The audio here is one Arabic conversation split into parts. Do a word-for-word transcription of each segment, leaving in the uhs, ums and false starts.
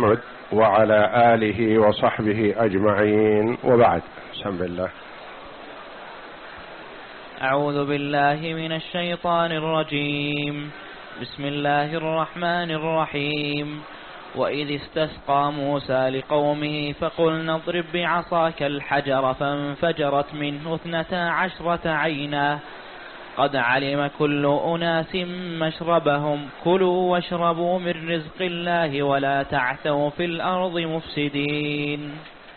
محمد وعلى آله وصحبه أجمعين، وبعد. بسم الله. أعوذ بالله من الشيطان الرجيم. بسم الله الرحمن الرحيم. وإذ استسقى موسى لقومه فقلنا اضرب بعصاك الحجر فانفجرت منه اثنتا عشرة عينا قد علم كل أناس مشربهم كلوا واشربوا من رزق الله ولا تعثوا في الأرض مفسدين.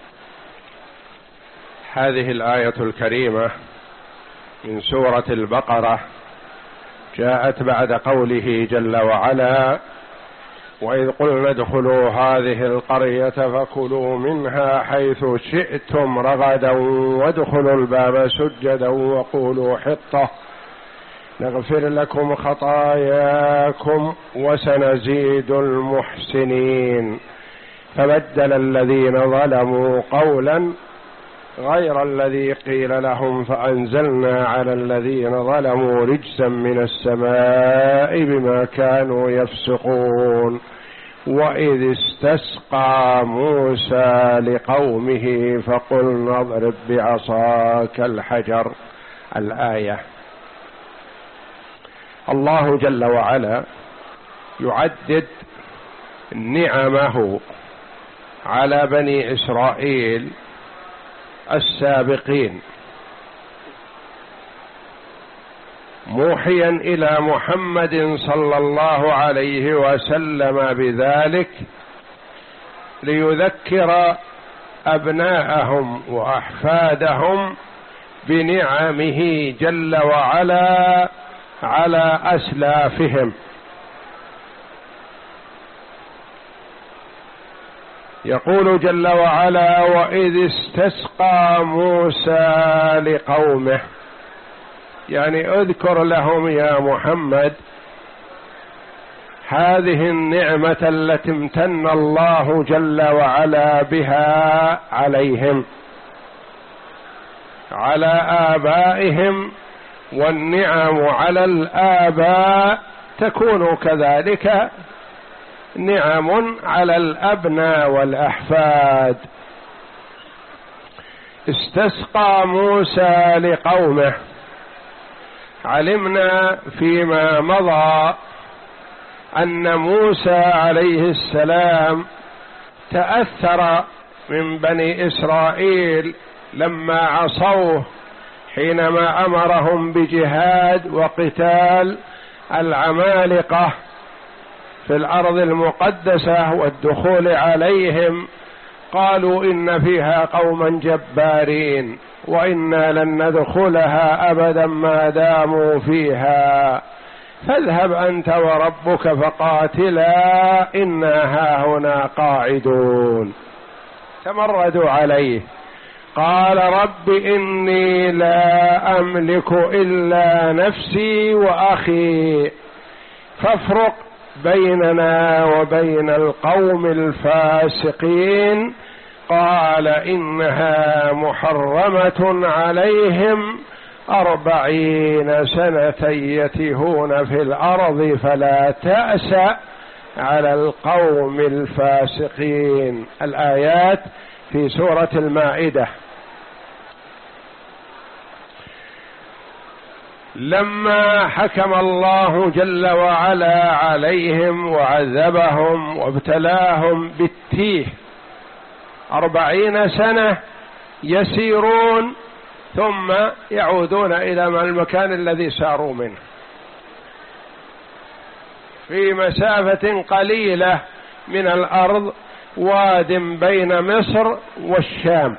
هذه الآية الكريمة من سورة البقرة جاءت بعد قوله جل وعلا: وإذ قلنا ادخلوا هذه القرية فكلوا منها حيث شئتم رغدا وادخلوا الباب سجدا وقولوا حطة نغفر لكم خطاياكم وسنزيد المحسنين. فبدل الذين ظلموا قولا غير الذي قيل لهم فأنزلنا على الذين ظلموا رجزا من السماء بما كانوا يفسقون. وإذ استسقى موسى لقومه فقلنا اضرب بعصاك الحجر. الآية. الله جل وعلا يعدد نعمه على بني إسرائيل السابقين، موحيا إلى محمد صلى الله عليه وسلم بذلك ليذكر أبناءهم وأحفادهم بنعمه جل وعلا على أسلافهم. يقول جل وعلا: وإذ استسقى موسى لقومه، يعني اذكر لهم يا محمد هذه النعمة التي امتن الله جل وعلا بها عليهم، على آبائهم، والنعم على الآباء تكون كذلك نعم على الأبناء والأحفاد. استسقى موسى لقومه. علمنا فيما مضى أن موسى عليه السلام تأثر من بني إسرائيل لما عصوه حينما أمرهم بجهاد وقتال العمالقة في الأرض المقدسة والدخول عليهم. قالوا إن فيها قوما جبارين وإنا لن ندخلها أبدا ما داموا فيها فاذهب أنت وربك فقاتلا إنا هاهنا قاعدون. تمردوا عليه. قال رب إني لا أملك إلا نفسي وأخي فافرق بيننا وبين القوم الفاسقين. قال إنها محرمة عليهم أربعين سنة يتيهون في الأرض فلا تأس على القوم الفاسقين. الآيات في سورة المائدة. لما حكم الله جل وعلا عليهم وعذبهم وابتلاهم بالتيه أربعين سنة يسيرون ثم يعودون إلى المكان الذي ساروا منه في مسافة قليلة من الأرض، واد بين مصر والشام.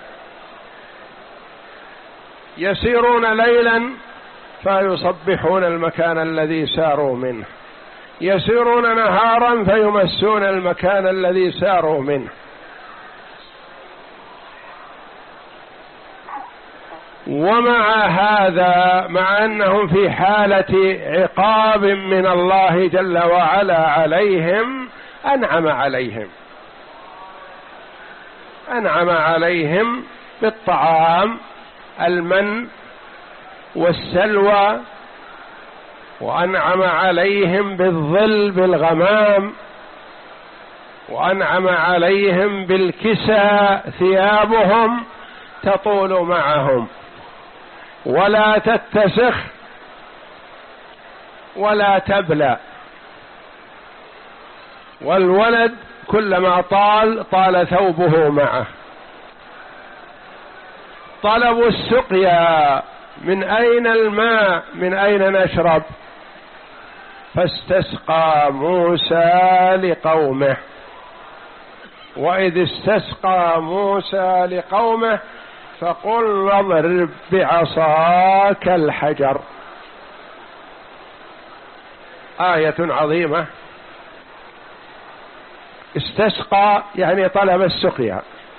يسيرون ليلا فيصبحون المكان الذي ساروا منه، يسيرون نهارا فيمسون المكان الذي ساروا منه. ومع هذا، مع أنهم في حالة عقاب من الله جل وعلا عليهم، أنعم عليهم أنعم عليهم بالطعام، المن والسلوى، وأنعم عليهم بالظل بالغمام، وأنعم عليهم بالكسى ثيابهم تطول معهم ولا تتسخ ولا تبلى، والولد كلما طال طال ثوبه معه. طلبوا السقيا، من أين الماء؟ من أين نشرب؟ فاستسقى موسى لقومه. وإذ استسقى موسى لقومه فقل اضرب بعصاك الحجر. آية عظيمة. استسقى يعني طلب السقيا،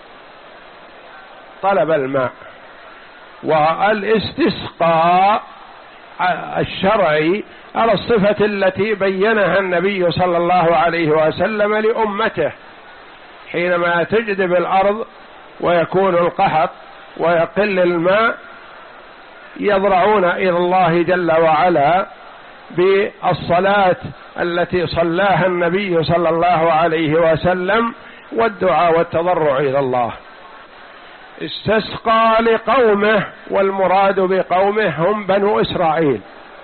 طلب الماء. والاستسقاء الشرعي على الصفة التي بينها النبي صلى الله عليه وسلم لأمته حينما تجدب الأرض ويكون القحط ويقل الماء، يضرعون إلى الله جل وعلا بالصلاة التي صلاها النبي صلى الله عليه وسلم والدعاء والتضرع إلى الله. استسقى لقومه، والمراد بقومه هم بنو إسرائيل،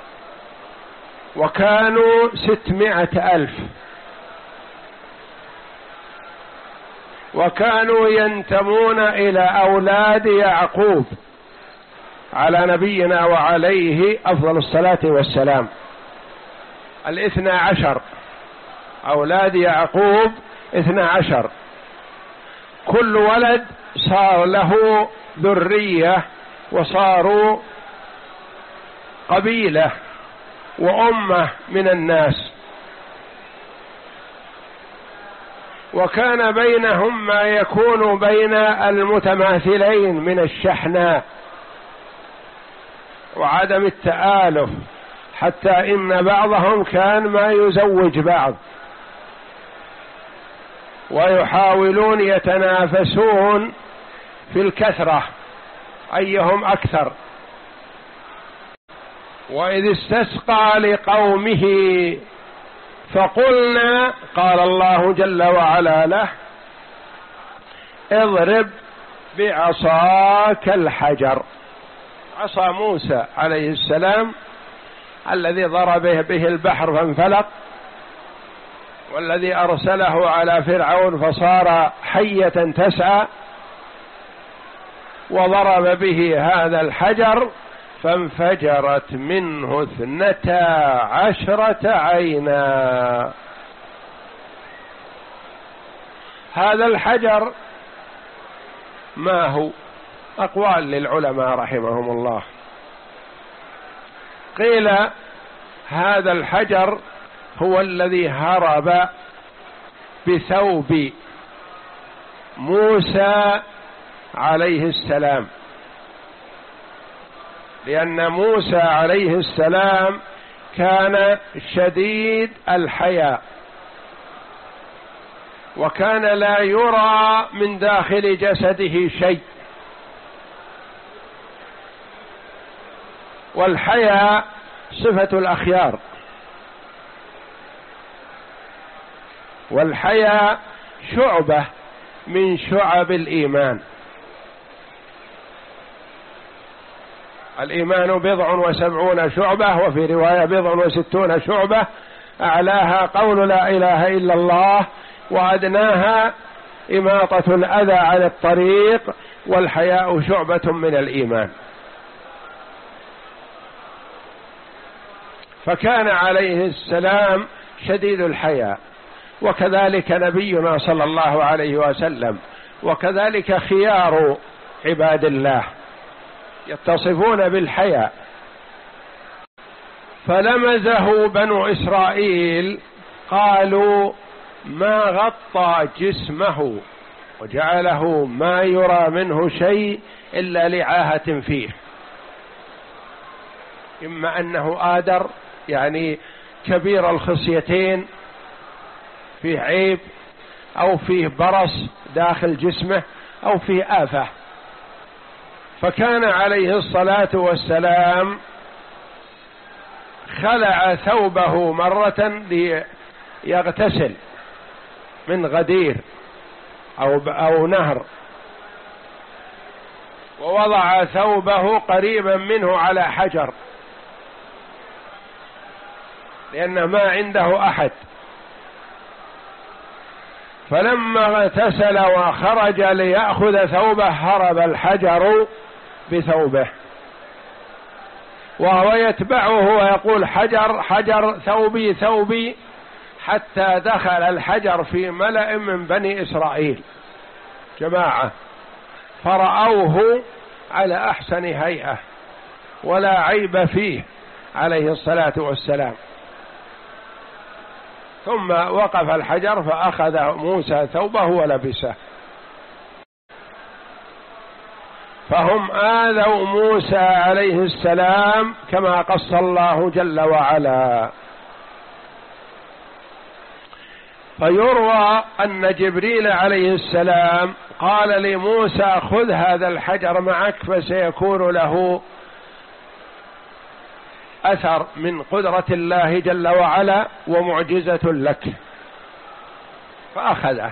وكانوا ستمائة ألف، وكانوا ينتمون إلى أولاد يعقوب على نبينا وعليه أفضل الصلاة والسلام. الاثنى عشر أولاد يعقوب، اثنى عشر، كل ولد صار له ذرية وصاروا قبيلة وأمة من الناس، وكان بينهم ما يكون بين المتماثلين من الشحناء وعدم التآلف، حتى إن بعضهم كان ما يزوج بعض، ويحاولون يتنافسون في الكثرة أيهم أكثر. وإذ استسقى لقومه فقلنا، قال الله جل وعلا له: اضرب بعصاك الحجر. عصا موسى عليه السلام الذي ضرب به البحر فانفلق، والذي أرسله على فرعون فصار حية تسعى، وضرب به هذا الحجر فانفجرت منه اثنتا عشرة عينا. هذا الحجر ما هو؟ أقوال للعلماء رحمهم الله. قيل هذا الحجر هو الذي هرب بثوب موسى عليه السلام، لأن موسى عليه السلام كان شديد الحياء، وكان لا يرى من داخل جسده شيء، والحياء صفة الأخيار، والحياء شعبة من شعب الإيمان. الإيمان بضع وسبعون شعبة، وفي رواية بضع وستون شعبة، أعلاها قول لا إله إلا الله، وأدناها إماطة الأذى عن الطريق، والحياء شعبة من الإيمان. فكان عليه السلام شديد الحياء، وكذلك نبينا صلى الله عليه وسلم، وكذلك خيار عباد الله يتصفون بالحياء. فلمزه بنو إسرائيل، قالوا ما غطى جسمه وجعله ما يرى منه شيء إلا لعاهة فيه، إما أنه آدر يعني كبير الخصيتين فيه عيب، أو فيه برص داخل جسمه، أو فيه آفة. فكان عليه الصلاة والسلام خلع ثوبه مرة ليغتسل، من غدير أو, أو نهر، ووضع ثوبه قريبا منه على حجر لأنه ما عنده أحد، فلما اغتسل وخرج ليأخذ ثوبه هرب الحجر بثوبه، وهو يتبعه ويقول حجر حجر ثوبي ثوبي، حتى دخل الحجر في ملأ من بني إسرائيل جماعة فرأوه على أحسن هيئة ولا عيب فيه عليه الصلاة والسلام. ثم وقف الحجر فأخذ موسى ثوبه ولبسه. فهم آذوا موسى عليه السلام كما قص الله جل وعلا. فيروى أن جبريل عليه السلام قال لموسى خذ هذا الحجر معك فسيكون له أثر من قدرة الله جل وعلا ومعجزة لك، فأخذه.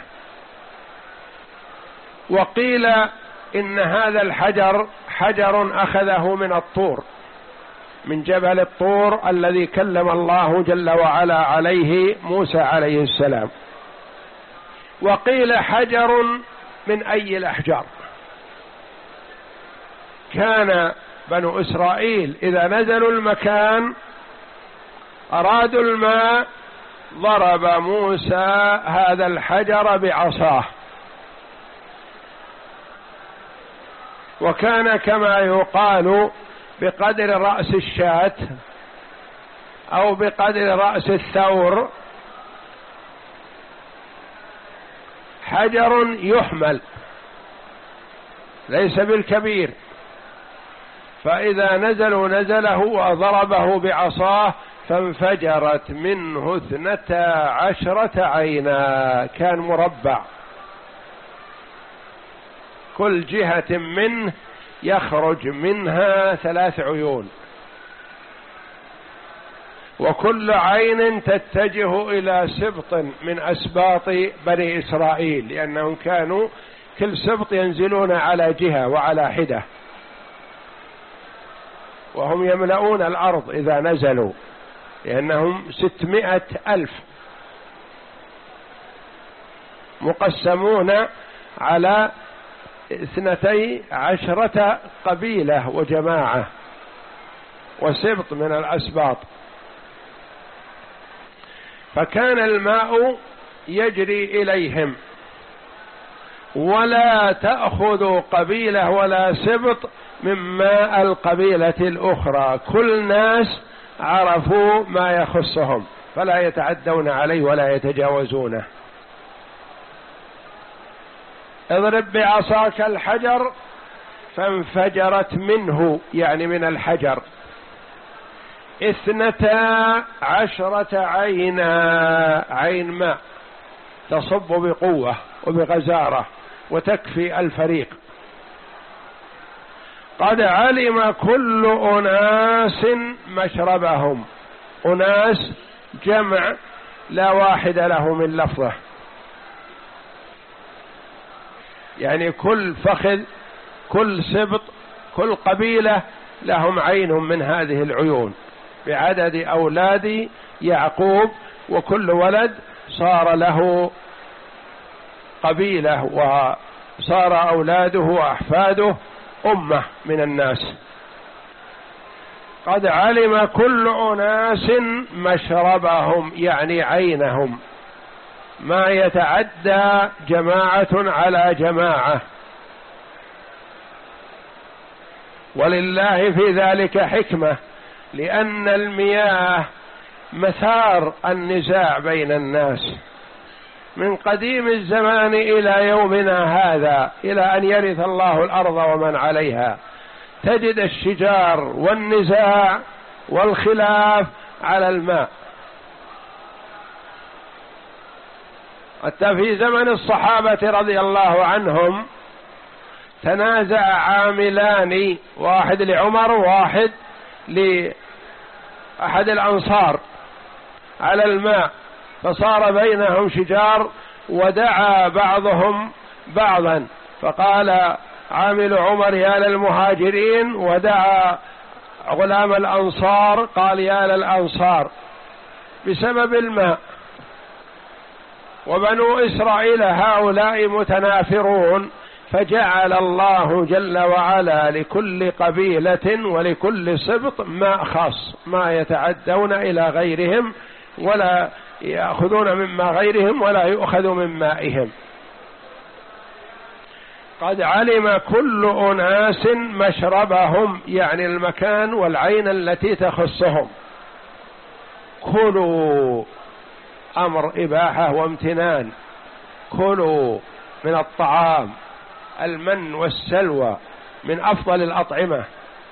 وقيل إن هذا الحجر حجر أخذه من الطور، من جبل الطور الذي كلم الله جل وعلا عليه موسى عليه السلام. وقيل حجر من أي الأحجار. كان بنو إسرائيل إذا نزلوا المكان أرادوا الماء ضرب موسى هذا الحجر بعصاه، وكان كما يقال بقدر رأس الشاة أو بقدر رأس الثور، حجر يحمل ليس بالكبير، فإذا نزلوا نزله وضربه بعصاه فانفجرت منه اثنتا عشرة عينا، كان مربع كل جهة منه يخرج منها ثلاث عيون، وكل عين تتجه إلى سبط من أسباط بني إسرائيل، لأنهم كانوا كل سبط ينزلون على جهة وعلى حدة، وهم يملؤون الأرض إذا نزلوا، لأنهم ستمائة ألف مقسمون على اثنتي عشرة قبيلة وجماعة وسبط من الأسباط. فكان الماء يجري إليهم، ولا تأخذ قبيلة ولا سبط من ماء القبيلة الأخرى، كل ناس عرفوا ما يخصهم فلا يتعدون عليه ولا يتجاوزونه. اضرب بعصاك الحجر فانفجرت منه، يعني من الحجر، اثنتا عشرة عينا، عين ماء تصب بقوة وبغزارة وتكفي الفريق. قد علم كل أناس مشربهم، أناس جمع لا واحد له من لفظه، يعني كل فخذ كل سبط كل قبيلة لهم عين من هذه العيون بعدد أولاد يعقوب، وكل ولد صار له قبيلة وصار أولاده وأحفاده أمة من الناس. قد علم كل أناس مشربهم، يعني عينهم، ما يتعدى جماعة على جماعة، ولله في ذلك حكمة، لأن المياه مثار النزاع بين الناس من قديم الزمان إلى يومنا هذا، إلى أن يرث الله الأرض ومن عليها، تجد الشجار والنزاع والخلاف على الماء. حتى في زمن الصحابة رضي الله عنهم تنازع عاملان، واحد لعمر وواحد لأحد الأنصار، على الماء، فصار بينهم شجار ودعا بعضهم بعضا، فقال عامل عمر يا للمهاجرين، ودعا غلام الأنصار قال يا للأنصار بسبب الماء. وبنو إسرائيل هؤلاء متنافرون، فجعل الله جل وعلا لكل قبيلة ولكل سبط ماء خاص، ما يتعدون إلى غيرهم ولا يأخذون مما غيرهم ولا يؤخذ من مائهم. قد علم كل أناس مشربهم، يعني المكان والعين التي تخصهم. كلوا، أمر إباحة وامتنان، كلوا من الطعام، المن والسلوى من أفضل الأطعمة.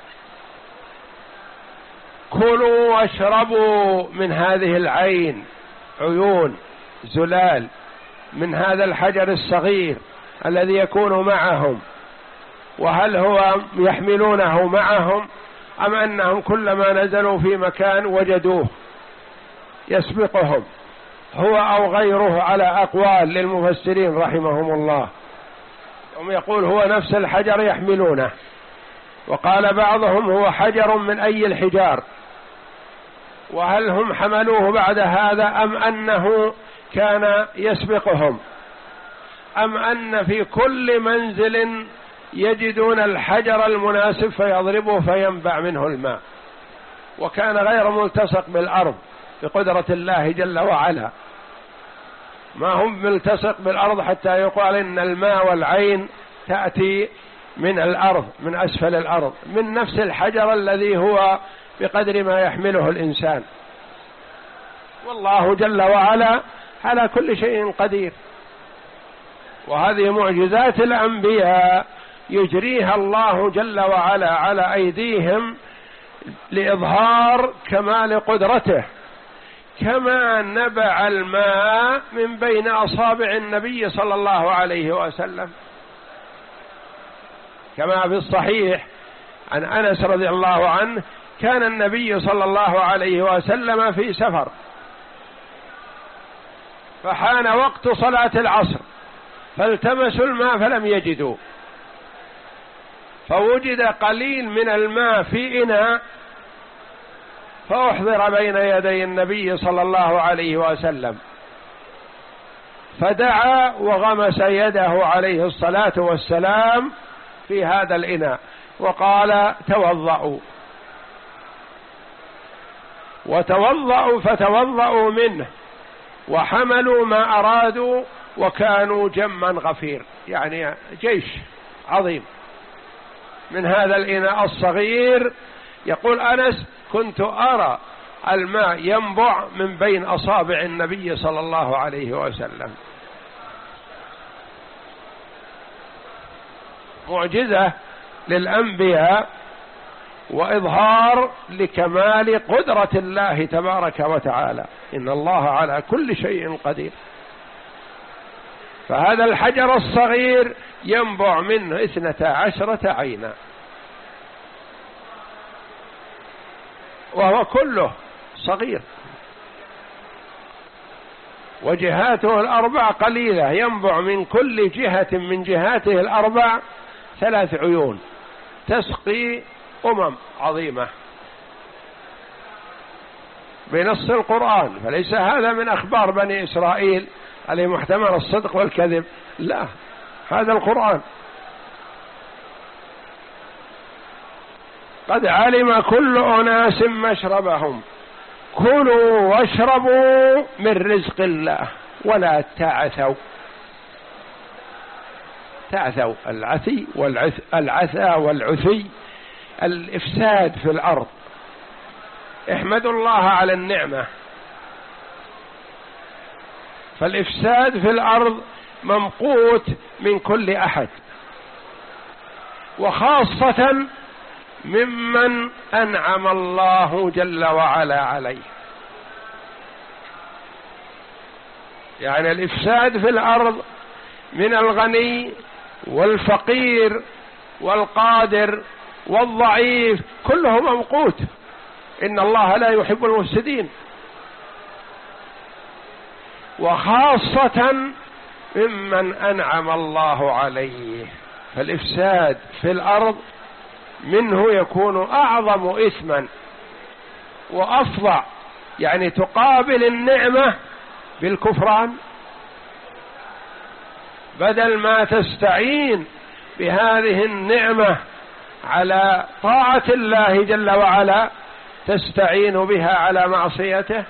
كلوا واشربوا من هذه العين، عيون زلال، من هذا الحجر الصغير الذي يكون معهم. وهل هو يحملونه معهم أم أنهم كلما نزلوا في مكان وجدوه يسبقهم، هو أو غيره، على أقوال للمفسرين رحمهم الله. هم يقول هو نفس الحجر يحملونه، وقال بعضهم هو حجر من أي الحجار. وهل هم حملوه بعد هذا أم أنه كان يسبقهم، أم أن في كل منزل يجدون الحجر المناسب فيضربه فينبع منه الماء، وكان غير ملتصق بالأرض بقدرة الله جل وعلا، ما هم ملتصق بالأرض حتى يقال إن الماء والعين تأتي من الأرض، من أسفل الأرض، من نفس الحجر الذي هو بقدر ما يحمله الإنسان. والله جل وعلا على كل شيء قدير. وهذه معجزات الأنبياء يجريها الله جل وعلا على أيديهم لإظهار كمال قدرته، كما نبع الماء من بين أصابع النبي صلى الله عليه وسلم، كما في الصحيح عن أنس رضي الله عنه كان النبي صلى الله عليه وسلم في سفر، فحان وقت صلاة العصر فالتمسوا الماء فلم يجدوا، فوجد قليل من الماء في إناء فأحضر بين يدي النبي صلى الله عليه وسلم، فدعا وغمس يده عليه الصلاة والسلام في هذا الإناء وقال توضأوا، وتوضأوا فتوضأوا منه وحملوا ما أرادوا، وكانوا جما غفير، يعني جيش عظيم من هذا الإناء الصغير. يقول أنس كنت أرى الماء ينبع من بين أصابع النبي صلى الله عليه وسلم. معجزة للأنبياء وإظهار لكمال قدرة الله تبارك وتعالى، إن الله على كل شيء قدير. فهذا الحجر الصغير ينبع منه اثنتا عشرة عينا، وهو كله صغير، وجهاته الأربع قليلة، ينبع من كل جهة من جهاته الأربع ثلاث عيون تسقي أمم عظيمة بنص القرآن. فليس هذا من أخبار بني إسرائيل عليه محتمل الصدق والكذب، لا، هذا القرآن. قد علم كل أناس مشربهم، كلوا واشربوا من رزق الله ولا تعثوا. تعثوا العثي والعث العثى والعثي الإفساد في الأرض. احمدوا الله على النعمة، فالإفساد في الأرض ممقوت من كل أحد، وخاصة ممن أنعم الله جل وعلا عليه. يعني الإفساد في الأرض من الغني والفقير والقادر والضعيف كله ممقوت، إن الله لا يحب المفسدين. وخاصة ممن أنعم الله عليه. فالإفساد في الأرض منه يكون أعظم إثما وأفظع، يعني تقابل النعمة بالكفران، بدل ما تستعين بهذه النعمة على طاعة الله جل وعلا تستعين بها على معصيته.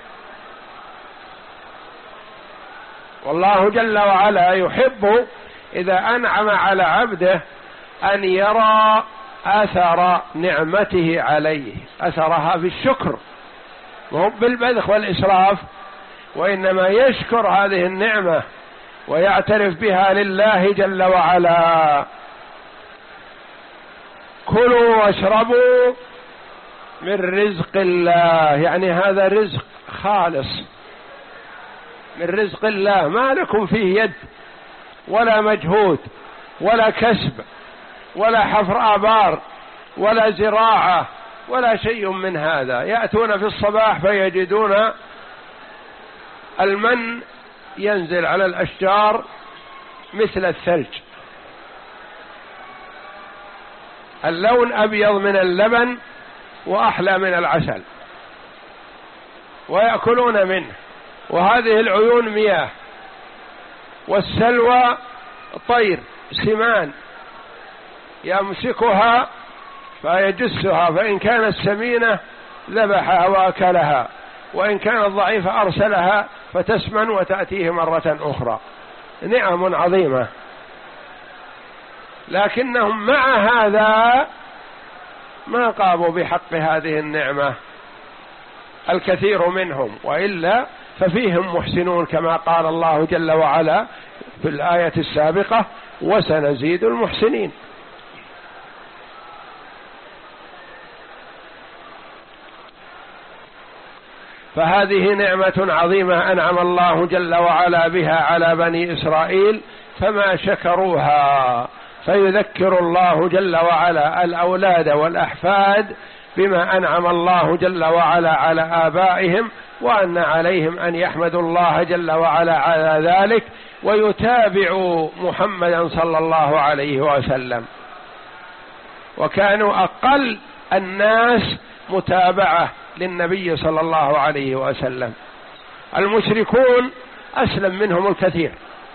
والله جل وعلا يحب إذا أنعم على عبده أن يرى أثر نعمته عليه، أثرها بالشكر، مو بالبذخ والإسراف، وإنما يشكر هذه النعمة ويعترف بها لله جل وعلا. كلوا واشربوا من رزق الله، يعني هذا رزق خالص من رزق الله، ما لكم فيه يد ولا مجهود ولا كسب ولا حفر آبار ولا زراعة ولا شيء من هذا. يأتون في الصباح فيجدون المن ينزل على الأشجار مثل الثلج، اللون أبيض من اللبن وأحلى من العسل، ويأكلون منه. وهذه العيون مياه، والسلوى طير سمان يمسكها فيجسها، فإن كانت سمينة ذبحها وأكلها، وإن كانت ضعيفة أرسلها فتسمن وتأتيه مرة أخرى. نعم عظيمة، لكنهم مع هذا ما قاموا بحق هذه النعمة الكثير منهم، وإلا ففيهم محسنون كما قال الله جل وعلا في الآية السابقة: وسنزيد المحسنين. فهذه نعمة عظيمة أنعم الله جل وعلا بها على بني إسرائيل فما شكروها، فيذكر الله جل وعلا الأولاد والأحفاد بما أنعم الله جل وعلا على آبائهم، وأن عليهم أن يحمدوا الله جل وعلا على ذلك ويتابعوا محمدا صلى الله عليه وسلم. وكانوا أقل الناس متابعة للنبي صلى الله عليه وسلم. المشركون أسلم منهم الكثير،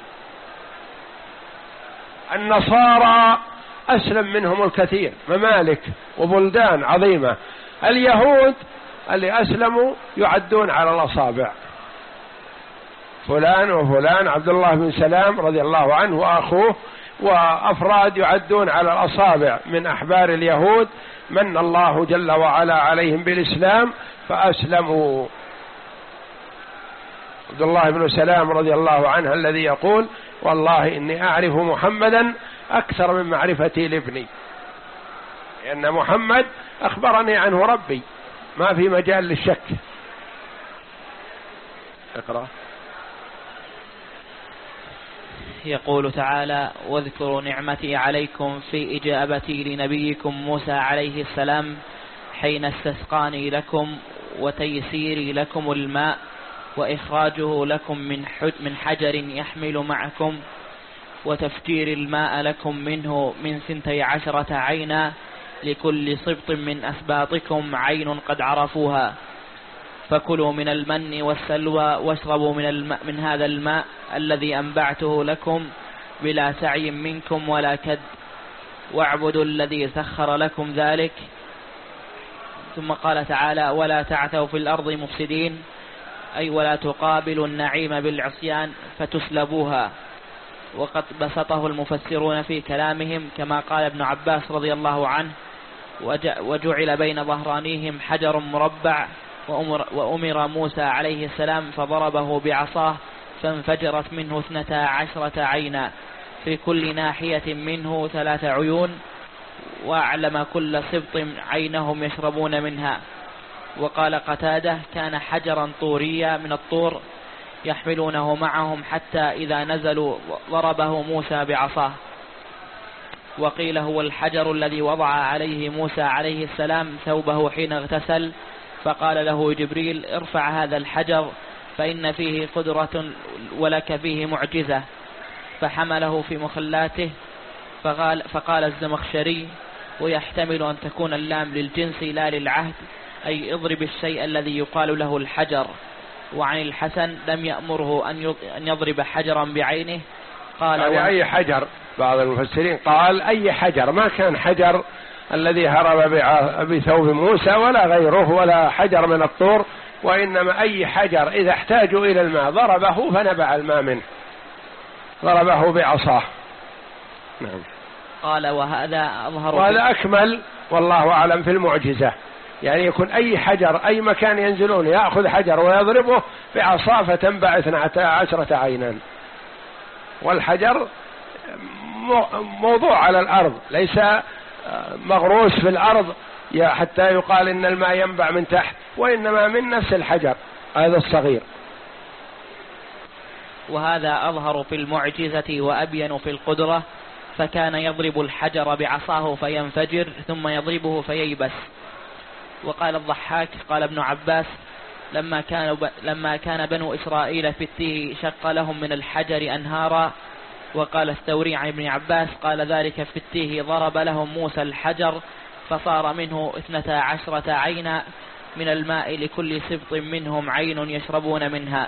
النصارى أسلم منهم الكثير، ممالك وبلدان عظيمة. اليهود اللي أسلموا يعدون على الأصابع، فلان وفلان، عبد الله بن سلام رضي الله عنه وأخوه، وأفراد يعدون على الأصابع من أحبار اليهود، من الله جل وعلا عليهم بالإسلام فأسلموا. عبد الله بن سلام رضي الله عنه الذي يقول: والله إني أعرف محمدا أكثر من معرفتي لابني، لأن محمد أخبرني عنه ربي، ما في مجال للشك. اقرأ. يقول تعالى: واذكروا نعمتي عليكم في إجابتي لنبيكم موسى عليه السلام حين استسقاني لكم وتيسيري لكم الماء وإخراجه لكم من حجر يحمل معكم وتفجير الماء لكم منه من ثنتي عشرة عينا لكل سبط من أسباطكم عين قد عرفوها، فكلوا من المن والسلوى واشربوا من, الماء من هذا الماء الذي أنبعته لكم بلا سعي منكم ولا كد، واعبدوا الذي سخر لكم ذلك. ثم قال تعالى: ولا تعثوا في الأرض مفسدين، أي ولا تقابلوا النعيم بالعصيان فتسلبوها. وقد بسطه المفسرون في كلامهم كما قال ابن عباس رضي الله عنه: وجعل بين ظهرانيهم حجر مربع، وأمر, وأمر موسى عليه السلام فضربه بعصاه فانفجرت منه اثنتا عشرة عينا في كل ناحية منه ثلاث عيون، وأعلم كل سبط عينهم يشربون منها. وقال قتادة: كان حجرا طوريا من الطور يحملونه معهم حتى إذا نزلوا ضربه موسى بعصاه. وقيل هو الحجر الذي وضع عليه موسى عليه السلام ثوبه حين اغتسل، فقال له جبريل: ارفع هذا الحجر فإن فيه قدرة ولك فيه معجزة. فحمله في مخلاته. فقال, فقال الزمخشري: ويحتمل أن تكون اللام للجنس لا للعهد، أي اضرب الشيء الذي يقال له الحجر. وعن الحسن: لم يأمره أن يضرب حجرا بعينه. قال يعني أي حجر. بعض المفسرين قال أي حجر، ما كان حجر الذي هرب بثوب موسى ولا غيره ولا حجر من الطور، وإنما أي حجر إذا احتاجوا إلى الماء ضربه فنبع الماء منه، ضربه بعصاه. نعم. قال وهذا أظهر، وهذا أكمل والله أعلم في المعجزة، يعني يكون أي حجر أي مكان ينزلون يأخذ حجر ويضربه بعصاه فتنبع اثنتا عشرة عينا. والحجر موضوع على الأرض ليس مغروس في الأرض حتى يقال إن الماء ينبع من تحت، وإنما من نفس الحجر هذا الصغير. وهذا أظهر في المعجزة وأبين في القدرة، فكان يضرب الحجر بعصاه فينفجر ثم يضربه فييبس. وقال الضحاك: قال ابن عباس: لما كان, لما كان بنو إسرائيل في التيه شق لهم من الحجر أنهارا. وقال الثوري عن ابن عباس: قال ذلك في التيه ضرب لهم موسى الحجر فصار منه اثنتا عشرة عينا من الماء لكل سبط منهم عين يشربون منها.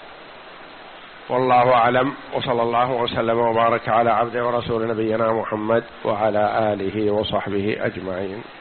والله أعلم، وصلى الله وسلم وبارك على عبده ورسول نبينا محمد وعلى آله وصحبه أجمعين.